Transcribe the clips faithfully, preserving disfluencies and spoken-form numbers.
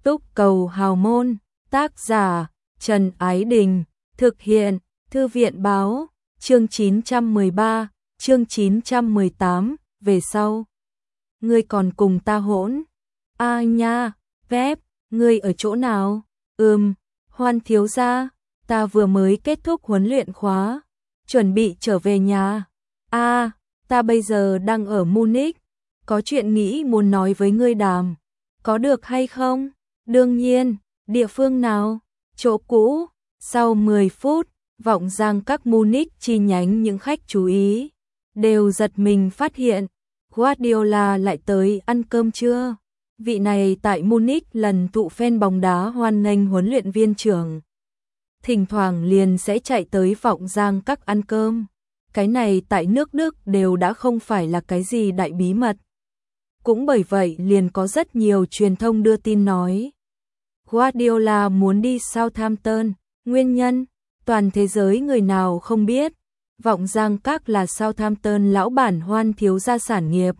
Túc Cầu Hào Môn, tác giả Trần Ái Đình, thực hiện Thư viện Báo, chương chín trăm mười ba, chương chín trăm mười tám, về sau. Ngươi còn cùng ta hỗn? A nha, Vép, ngươi ở chỗ nào? Ừm, Hoan thiếu gia, ta vừa mới kết thúc huấn luyện khóa, chuẩn bị trở về nhà. A, ta bây giờ đang ở Munich, có chuyện nghĩ muốn nói với ngươi đàm, có được hay không? Đương nhiên, địa phương nào? Chỗ cũ. Sau mười phút, Vọng Giang các Munich chi nhánh những khách chú ý đều giật mình phát hiện Guardiola lại tới ăn cơm trưa. Vị này tại Munich lần thụ fan bóng đá hoan nghênh huấn luyện viên trưởng, thỉnh thoảng liền sẽ chạy tới Vọng Giang các ăn cơm. Cái này tại nước Đức đều đã không phải là cái gì đại bí mật. Cũng bởi vậy liền có rất nhiều truyền thông đưa tin nói Guardiola muốn đi Southampton. Nguyên nhân, toàn thế giới người nào không biết, Vọng Giang các là Southampton lão bản Hoan thiếu gia sản nghiệp.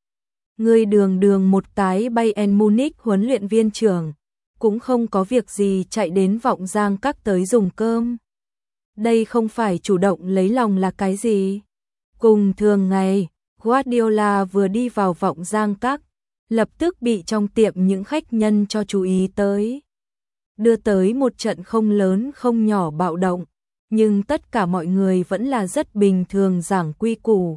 Người đường đường một cái Bayern Munich huấn luyện viên trưởng, cũng không có việc gì chạy đến Vọng Giang các tới dùng cơm. Đây không phải chủ động lấy lòng là cái gì? Cùng thường ngày, Guardiola vừa đi vào Vọng Giang các, lập tức bị trong tiệm những khách nhân cho chú ý tới, đưa tới một trận không lớn không nhỏ bạo động, nhưng tất cả mọi người vẫn là rất bình thường giảng quy củ.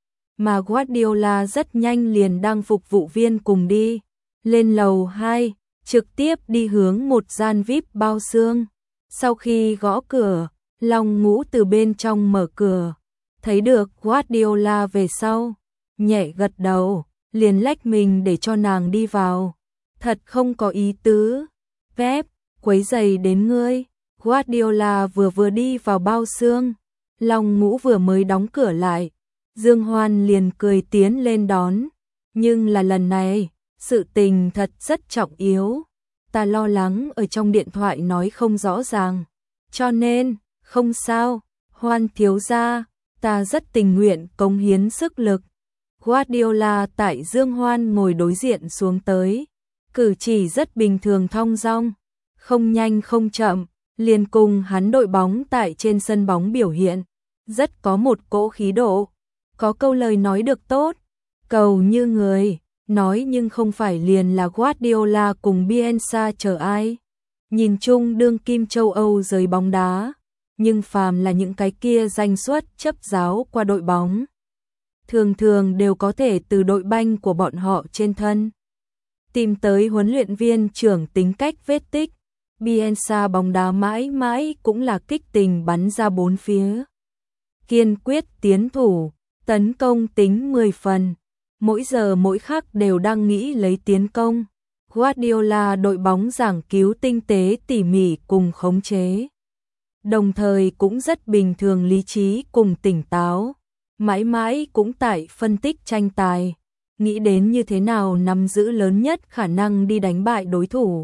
Mà Guardiola rất nhanh liền đang phục vụ viên cùng đi lên lầu hai, trực tiếp đi hướng một gian vi ai pi bao xương. Sau khi gõ cửa, Long Ngũ từ bên trong mở cửa, thấy được Guardiola về sau, nhẹ gật đầu, liền lách mình để cho nàng đi vào. Thật không có ý tứ, Pep, quấy giày đến ngươi. Guardiola vừa vừa đi vào bao xương, Long Ngũ vừa mới đóng cửa lại, Dương Hoan liền cười tiến lên đón. Nhưng là lần này, sự tình thật rất trọng yếu, ta lo lắng ở trong điện thoại nói không rõ ràng, cho nên, không sao, Hoan thiếu gia, ta rất tình nguyện cống hiến sức lực. Guardiola tại Dương Hoan ngồi đối diện xuống tới, cử chỉ rất bình thường thong dong, không nhanh không chậm, liền cùng hắn đội bóng tại trên sân bóng biểu hiện, rất có một cỗ khí độ. Có câu lời nói được tốt, cầu như người, nói nhưng không phải liền là Guardiola cùng Bielsa chờ ai. Nhìn chung đương kim châu Âu giới bóng đá, nhưng phàm là những cái kia danh suất chấp giáo qua đội bóng, thường thường đều có thể từ đội banh của bọn họ trên thân tìm tới huấn luyện viên trưởng tính cách vết tích. Bielsa bóng đá mãi mãi cũng là kích tình bắn ra bốn phía, kiên quyết tiến thủ, tấn công tính mười phần, mỗi giờ mỗi khắc đều đang nghĩ lấy tiến công. Guardiola đội bóng giảng cứu tinh tế tỉ mỉ cùng khống chế, đồng thời cũng rất bình thường lý trí cùng tỉnh táo, mãi mãi cũng tại phân tích tranh tài, nghĩ đến như thế nào nắm giữ lớn nhất khả năng đi đánh bại đối thủ.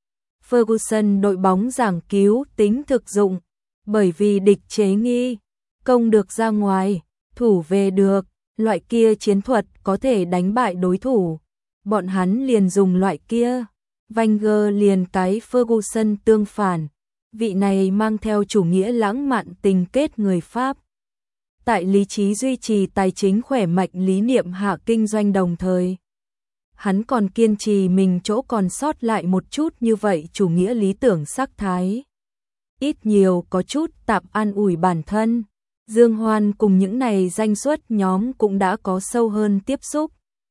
Ferguson đội bóng giảng cứu tính thực dụng, bởi vì địch chế nghi, công được ra ngoài, thủ về được, loại kia chiến thuật có thể đánh bại đối thủ, bọn hắn liền dùng loại kia. Wenger liền cái Ferguson tương phản, vị này mang theo chủ nghĩa lãng mạn tình kết người Pháp, tại lý trí duy trì tài chính khỏe mạnh lý niệm hạ kinh doanh đồng thời, hắn còn kiên trì mình chỗ còn sót lại một chút như vậy chủ nghĩa lý tưởng sắc thái, ít nhiều có chút tạm an ủi bản thân. Dương Hoan cùng những này danh xuất nhóm cũng đã có sâu hơn tiếp xúc,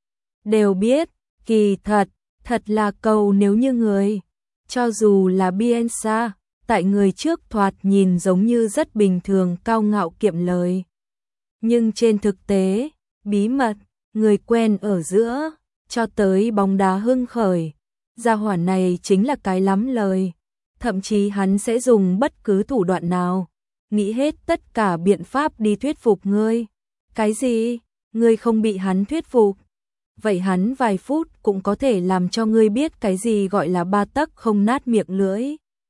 đều biết, kỳ thật, thật là cầu nếu như người, cho dù là Bielsa, tại người trước thoạt nhìn giống như rất bình thường cao ngạo kiệm lời, nhưng trên thực tế, bí mật, người quen ở giữa, cho tới bóng đá hưng khởi, gia hỏa này chính là cái lắm lời, thậm chí hắn sẽ dùng bất cứ thủ đoạn nào, nghĩ hết tất cả biện pháp đi thuyết phục ngươi. Cái gì? Ngươi không bị hắn thuyết phục? Vậy hắn vài phút cũng có thể làm cho ngươi biết cái gì gọi là ba tấc không nát miệng lưỡi.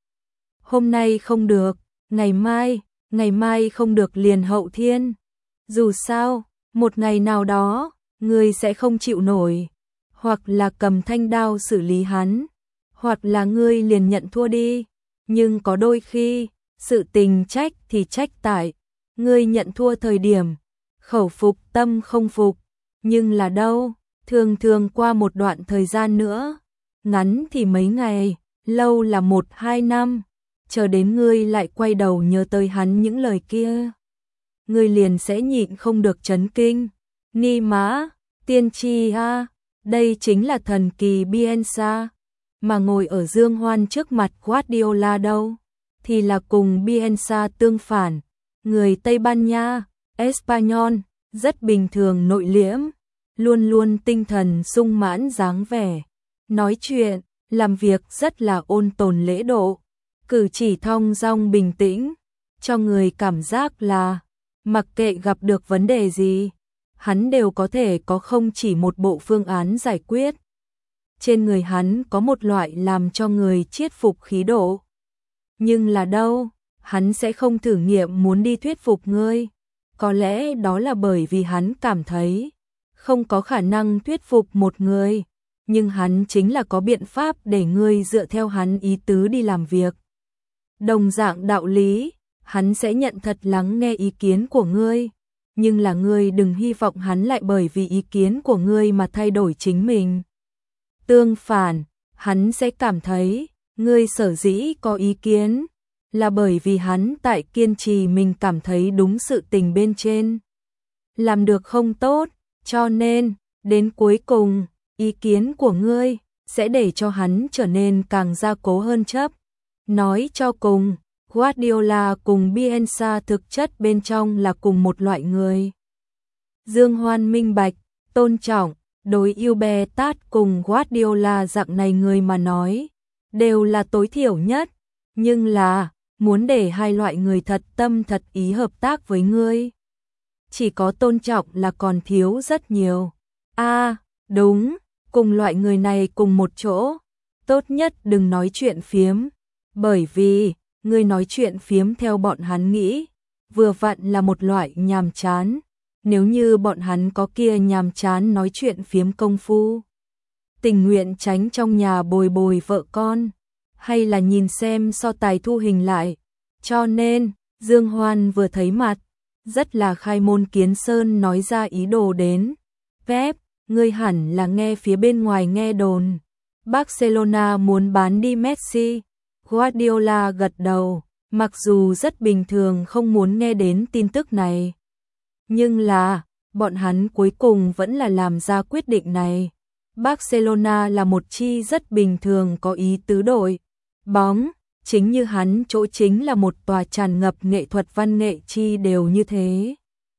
Hôm nay không được, ngày mai, ngày mai không được liền hậu thiên. Dù sao, một ngày nào đó, ngươi sẽ không chịu nổi, hoặc là cầm thanh đao xử lý hắn, hoặc là ngươi liền nhận thua đi, nhưng có đôi khi, sự tình trách thì trách tại ngươi nhận thua thời điểm, khẩu phục tâm không phục, nhưng là đâu, thường thường qua một đoạn thời gian nữa, ngắn thì mấy ngày, lâu là một hai năm, chờ đến ngươi lại quay đầu nhớ tới hắn những lời kia, ngươi liền sẽ nhịn không được chấn kinh. Ni mã, tiên tri ha, đây chính là thần kỳ Bielsa, mà ngồi ở Dương Hoan trước mặt Guardiola đâu, thì là cùng Bielsa tương phản, người Tây Ban Nha, Espanyol, rất bình thường nội liễm, luôn luôn tinh thần sung mãn dáng vẻ, nói chuyện, làm việc rất là ôn tồn lễ độ, cử chỉ thong dong bình tĩnh, cho người cảm giác là mặc kệ gặp được vấn đề gì, hắn đều có thể có không chỉ một bộ phương án giải quyết. Trên người hắn có một loại làm cho người chiết phục khí độ. Nhưng là đâu, hắn sẽ không thử nghiệm muốn đi thuyết phục ngươi. Có lẽ đó là bởi vì hắn cảm thấy không có khả năng thuyết phục một người, nhưng hắn chính là có biện pháp để ngươi dựa theo hắn ý tứ đi làm việc. Đồng dạng đạo lý, hắn sẽ nhận thật lắng nghe ý kiến của ngươi, nhưng là ngươi đừng hy vọng hắn lại bởi vì ý kiến của ngươi mà thay đổi chính mình. Tương phản, hắn sẽ cảm thấy, ngươi sở dĩ có ý kiến, là bởi vì hắn tại kiên trì mình cảm thấy đúng sự tình bên trên. Làm được không tốt, cho nên, đến cuối cùng, ý kiến của ngươi, sẽ để cho hắn trở nên càng gia cố hơn chấp. Nói cho cùng, Guardiola cùng Bielsa thực chất bên trong là cùng một loại người. Dương Hoan minh bạch, tôn trọng, đối Ubertat cùng Guardiola dạng này người mà nói, đều là tối thiểu nhất, nhưng là, muốn để hai loại người thật tâm thật ý hợp tác với ngươi. Chỉ có tôn trọng là còn thiếu rất nhiều. A, à, đúng, cùng loại người này cùng một chỗ, tốt nhất đừng nói chuyện phiếm, bởi vì, ngươi nói chuyện phiếm theo bọn hắn nghĩ, vừa vặn là một loại nhàm chán. Nếu như bọn hắn có kia nhàm chán nói chuyện phiếm công phu, tình nguyện tránh trong nhà bồi bồi vợ con, hay là nhìn xem so tài thu hình lại. Cho nên, Dương Hoan vừa thấy mặt, rất là khai môn kiến sơn nói ra ý đồ đến. Pep, ngươi hẳn là nghe phía bên ngoài nghe đồn. Barcelona muốn bán đi Messi. Guardiola gật đầu, mặc dù rất bình thường không muốn nghe đến tin tức này. Nhưng là, bọn hắn cuối cùng vẫn là làm ra quyết định này. Barcelona là một chi rất bình thường có ý tứ đội. Bóng, chính như hắn chỗ chính là một tòa tràn ngập nghệ thuật văn nghệ chi đều như thế.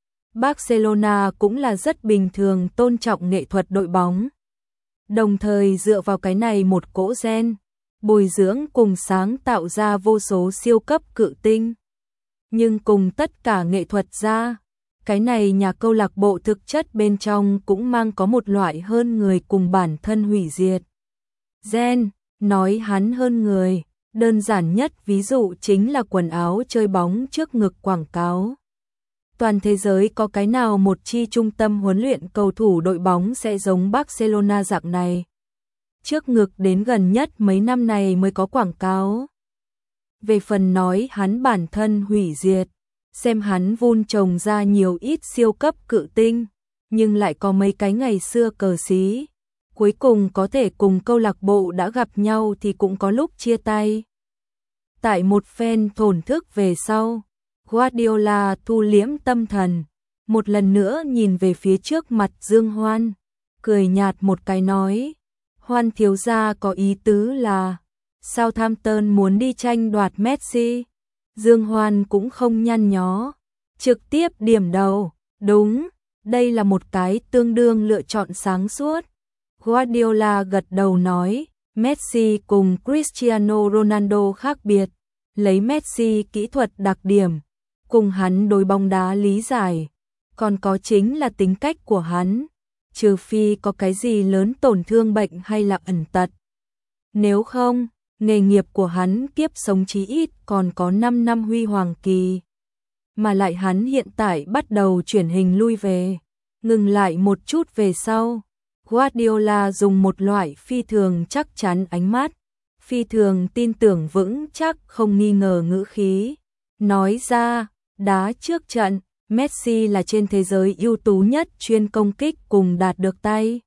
Barcelona cũng là rất bình thường tôn trọng nghệ thuật đội bóng. Đồng thời dựa vào cái này một cỗ gen, bồi dưỡng cùng sáng tạo ra vô số siêu cấp cự tinh. Nhưng cùng tất cả nghệ thuật ra, cái này nhà câu lạc bộ thực chất bên trong cũng mang có một loại hơn người cùng bản thân hủy diệt. Gen, nói hắn hơn người, đơn giản nhất ví dụ chính là quần áo chơi bóng trước ngực quảng cáo. Toàn thế giới có cái nào một chi trung tâm huấn luyện cầu thủ đội bóng sẽ giống Barcelona dạng này. Trước ngực đến gần nhất mấy năm này mới có quảng cáo. Về phần nói hắn bản thân hủy diệt, xem hắn vun trồng ra nhiều ít siêu cấp cự tinh, nhưng lại có mấy cái ngày xưa cờ xí. Cuối cùng có thể cùng câu lạc bộ đã gặp nhau thì cũng có lúc chia tay. Tại một phen thổn thức về sau, Guardiola thu liễm tâm thần, một lần nữa nhìn về phía trước mặt Dương Hoan, cười nhạt một cái nói, Hoan thiếu gia có ý tứ là, Southampton muốn đi tranh đoạt Messi. Dương Hoan cũng không nhăn nhó, trực tiếp điểm đầu, đúng, đây là một cái tương đương lựa chọn sáng suốt. Guardiola gật đầu nói, Messi cùng Cristiano Ronaldo khác biệt, lấy Messi kỹ thuật đặc điểm, cùng hắn đối bóng đá lý giải, còn có chính là tính cách của hắn, trừ phi có cái gì lớn tổn thương bệnh hay là ẩn tật. Nếu không, nghề nghiệp của hắn kiếp sống chí ít còn có năm năm huy hoàng kỳ. Mà lại hắn hiện tại bắt đầu chuyển hình lui về, ngừng lại một chút về sau. Guardiola dùng một loại phi thường chắc chắn ánh mắt, phi thường tin tưởng vững chắc không nghi ngờ ngữ khí. Nói ra, đá trước trận, Messi là trên thế giới ưu tú nhất chuyên công kích cùng đạt được tay.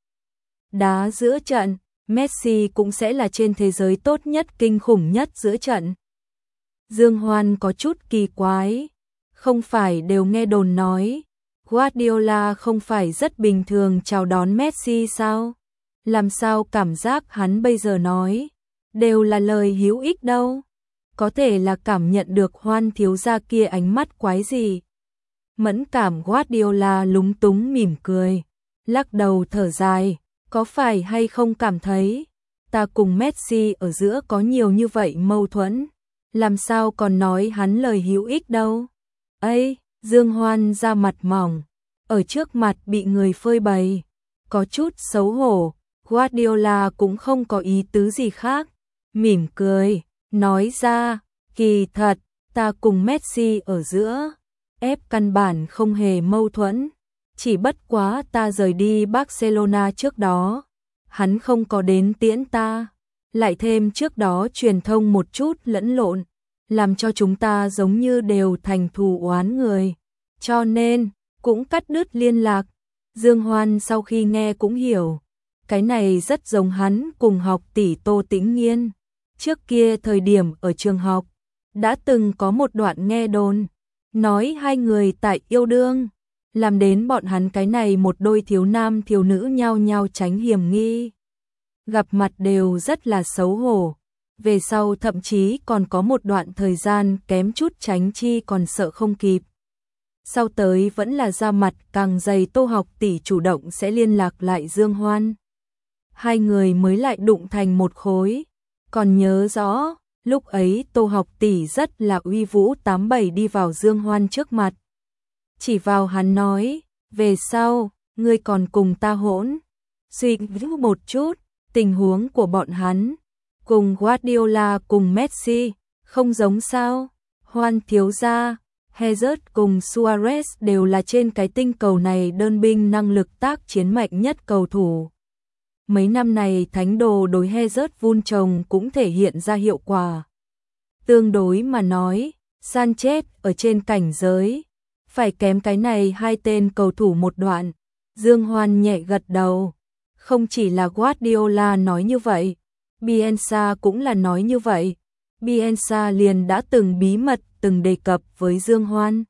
Đá giữa trận, Messi cũng sẽ là trên thế giới tốt nhất kinh khủng nhất giữa trận. Dương Hoan có chút kỳ quái, không phải đều nghe đồn nói, Guardiola không phải rất bình thường chào đón Messi sao? Làm sao cảm giác hắn bây giờ nói, đều là lời hữu ích đâu? Có thể là cảm nhận được Hoan thiếu gia kia ánh mắt quái gì? Mẫn cảm Guardiola lúng túng mỉm cười, lắc đầu thở dài, có phải hay không cảm thấy, ta cùng Messi ở giữa có nhiều như vậy mâu thuẫn, làm sao còn nói hắn lời hữu ích đâu? Ây, Dương Hoan ra mặt mỏng, ở trước mặt bị người phơi bày, có chút xấu hổ, Guardiola cũng không có ý tứ gì khác, mỉm cười, nói ra, kỳ thật, ta cùng Messi ở giữa, ép căn bản không hề mâu thuẫn, chỉ bất quá ta rời đi Barcelona trước đó, hắn không có đến tiễn ta, lại thêm trước đó truyền thông một chút lẫn lộn, làm cho chúng ta giống như đều thành thù oán người, cho nên, cũng cắt đứt liên lạc. Dương Hoan sau khi nghe cũng hiểu, cái này rất giống hắn cùng học tỷ Tô Tĩnh Nghiên. Trước kia thời điểm ở trường học, đã từng có một đoạn nghe đồn, nói hai người tại yêu đương, làm đến bọn hắn cái này một đôi thiếu nam thiếu nữ nhau nhau tránh hiểm nghi. Gặp mặt đều rất là xấu hổ, về sau thậm chí còn có một đoạn thời gian kém chút tránh chi còn sợ không kịp. Sau tới vẫn là ra mặt càng dày Tô học tỷ chủ động sẽ liên lạc lại Dương Hoan. Hai người mới lại đụng thành một khối. Còn nhớ rõ, lúc ấy Tô học tỷ rất là uy vũ tám bảy đi vào Dương Hoan trước mặt. Chỉ vào hắn nói, về sau, ngươi còn cùng ta hỗn. Suy nghĩ một chút, tình huống của bọn hắn, cùng Guardiola cùng Messi, không giống sao. Hoan thiếu gia, Hazard cùng Suarez đều là trên cái tinh cầu này đơn binh năng lực tác chiến mạnh nhất cầu thủ. Mấy năm này thánh đồ đối Hazard vun trồng cũng thể hiện ra hiệu quả. Tương đối mà nói, Sanchez ở trên cảnh giới, phải kém cái này hai tên cầu thủ một đoạn. Dương Hoan nhẹ gật đầu, không chỉ là Guardiola nói như vậy, Bielsa cũng là nói như vậy. Bielsa liền đã từng bí mật từng đề cập với Dương Hoan.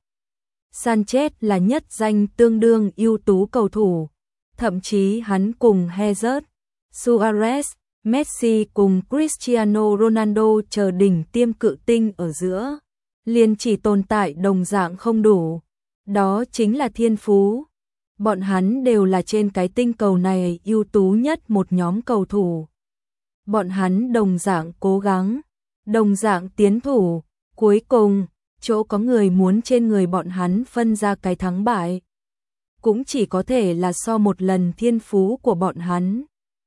Sanchez là nhất danh tương đương ưu tú cầu thủ, thậm chí hắn cùng Hazard, Suarez, Messi cùng Cristiano Ronaldo chờ đỉnh tiêm cự tinh ở giữa, liền chỉ tồn tại đồng dạng không đủ, đó chính là thiên phú. Bọn hắn đều là trên cái tinh cầu này ưu tú nhất một nhóm cầu thủ. Bọn hắn đồng dạng cố gắng, đồng dạng tiến thủ, cuối cùng, chỗ có người muốn trên người bọn hắn phân ra cái thắng bại. Cũng chỉ có thể là so một lần thiên phú của bọn hắn.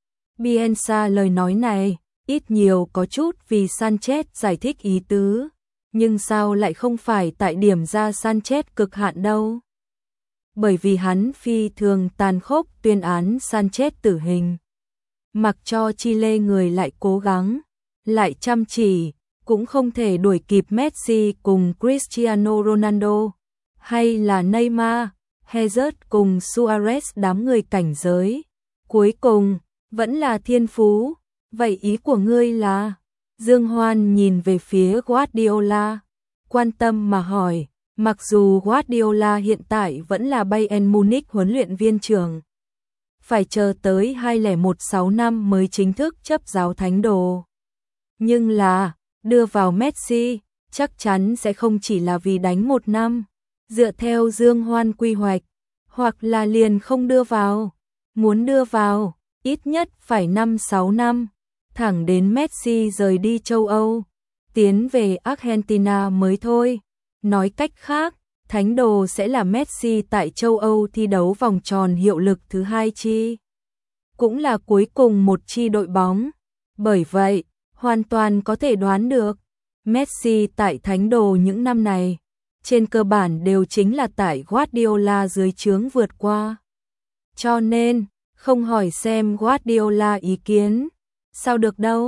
Bielsa lời nói này, ít nhiều có chút vì Sanchez giải thích ý tứ, nhưng sao lại không phải tại điểm ra Sanchez cực hạn đâu. Bởi vì hắn phi thường tàn khốc tuyên án Sanchez tử hình. Mặc cho Chile người lại cố gắng, lại chăm chỉ, cũng không thể đuổi kịp Messi cùng Cristiano Ronaldo, hay là Neymar, Hazard cùng Suarez đám người cảnh giới. Cuối cùng, vẫn là thiên phú, vậy ý của ngươi là? Dương Hoan nhìn về phía Guardiola, quan tâm mà hỏi, mặc dù Guardiola hiện tại vẫn là Bayern Munich huấn luyện viên trưởng, phải chờ tới hai không một sáu năm mới chính thức chấp giáo thánh đồ. Nhưng là, đưa vào Messi, chắc chắn sẽ không chỉ là vì đánh một năm, dựa theo Dương Hoan quy hoạch, hoặc là liền không đưa vào, muốn đưa vào, ít nhất phải năm sáu năm, thẳng đến Messi rời đi châu Âu, tiến về Argentina mới thôi. Nói cách khác, thánh đồ sẽ là Messi tại châu Âu thi đấu vòng tròn hiệu lực thứ hai chi. Cũng là cuối cùng một chi đội bóng. Bởi vậy, hoàn toàn có thể đoán được, Messi tại thánh đồ những năm này, trên cơ bản đều chính là tại Guardiola dưới trướng vượt qua. Cho nên, không hỏi xem Guardiola ý kiến, sao được đâu,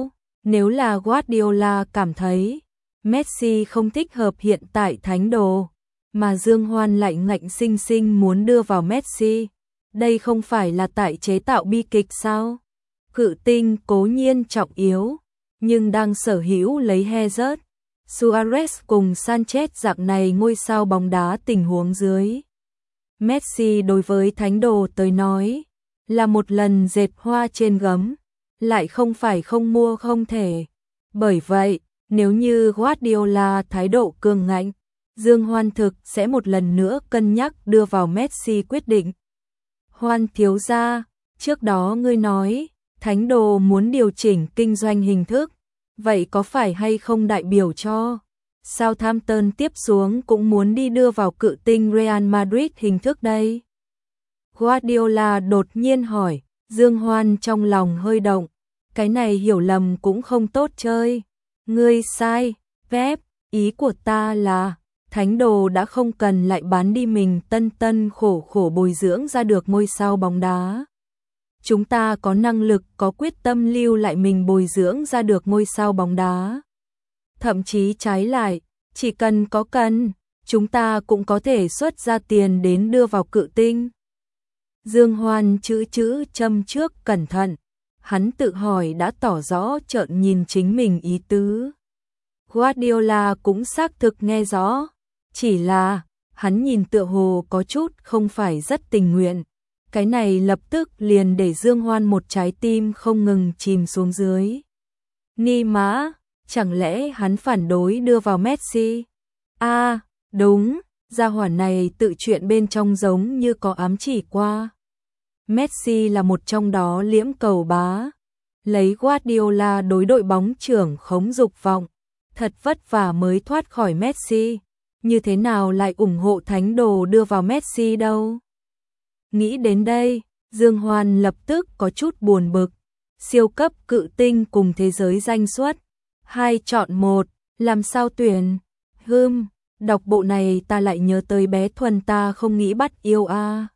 Nếu là Guardiola cảm thấy Messi không thích hợp hiện tại thánh đồ, mà Dương Hoan lại ngạnh sinh sinh muốn đưa vào Messi, đây không phải là tại chế tạo bi kịch sao? Cự tinh cố nhiên trọng yếu, nhưng đang sở hữu lấy Hazard, Suarez cùng Sanchez dạng này ngôi sao bóng đá tình huống dưới. Messi đối với thánh đồ tới nói, là một lần dệt hoa trên gấm, lại không phải không mua không thể. Bởi vậy, nếu như Guardiola thái độ cường ngạnh, Dương Hoan thực sẽ một lần nữa cân nhắc đưa vào Messi quyết định. Hoan thiếu gia, trước đó ngươi nói, thánh đồ muốn điều chỉnh kinh doanh hình thức, vậy có phải hay không đại biểu cho Southampton tiếp xuống cũng muốn đi đưa vào cự tinh Real Madrid hình thức đây? Guardiola đột nhiên hỏi, Dương Hoan trong lòng hơi động, cái này hiểu lầm cũng không tốt chơi. Ngươi sai, Pep, ý của ta là, thánh đồ đã không cần lại bán đi mình tân tân khổ khổ bồi dưỡng ra được ngôi sao bóng đá. Chúng ta có năng lực, có quyết tâm lưu lại mình bồi dưỡng ra được ngôi sao bóng đá. Thậm chí trái lại, chỉ cần có cần, chúng ta cũng có thể xuất ra tiền đến đưa vào cự tinh. Dương Hoan chữ chữ châm trước cẩn thận, hắn tự hỏi đã tỏ rõ trợn nhìn chính mình ý tứ. Guardiola cũng xác thực nghe rõ, chỉ là, hắn nhìn tựa hồ có chút không phải rất tình nguyện. Cái này lập tức liền để Dương Hoan một trái tim không ngừng chìm xuống dưới. Ni mã, chẳng lẽ hắn phản đối đưa vào Messi? A, à, đúng, gia hỏa này tự chuyện bên trong giống như có ám chỉ qua. Messi là một trong đó liễm cầu bá. Lấy Guardiola đối đội bóng trưởng khống dục vọng, thật vất vả mới thoát khỏi Messi. Như thế nào lại ủng hộ thánh đồ đưa vào Messi đâu? Nghĩ đến đây, Dương Hoan lập tức có chút buồn bực. Siêu cấp cự tinh cùng thế giới danh suất, hai chọn một, làm sao tuyển? Hừm, đọc bộ này ta lại nhớ tới bé Thuần ta không nghĩ bắt yêu a. À.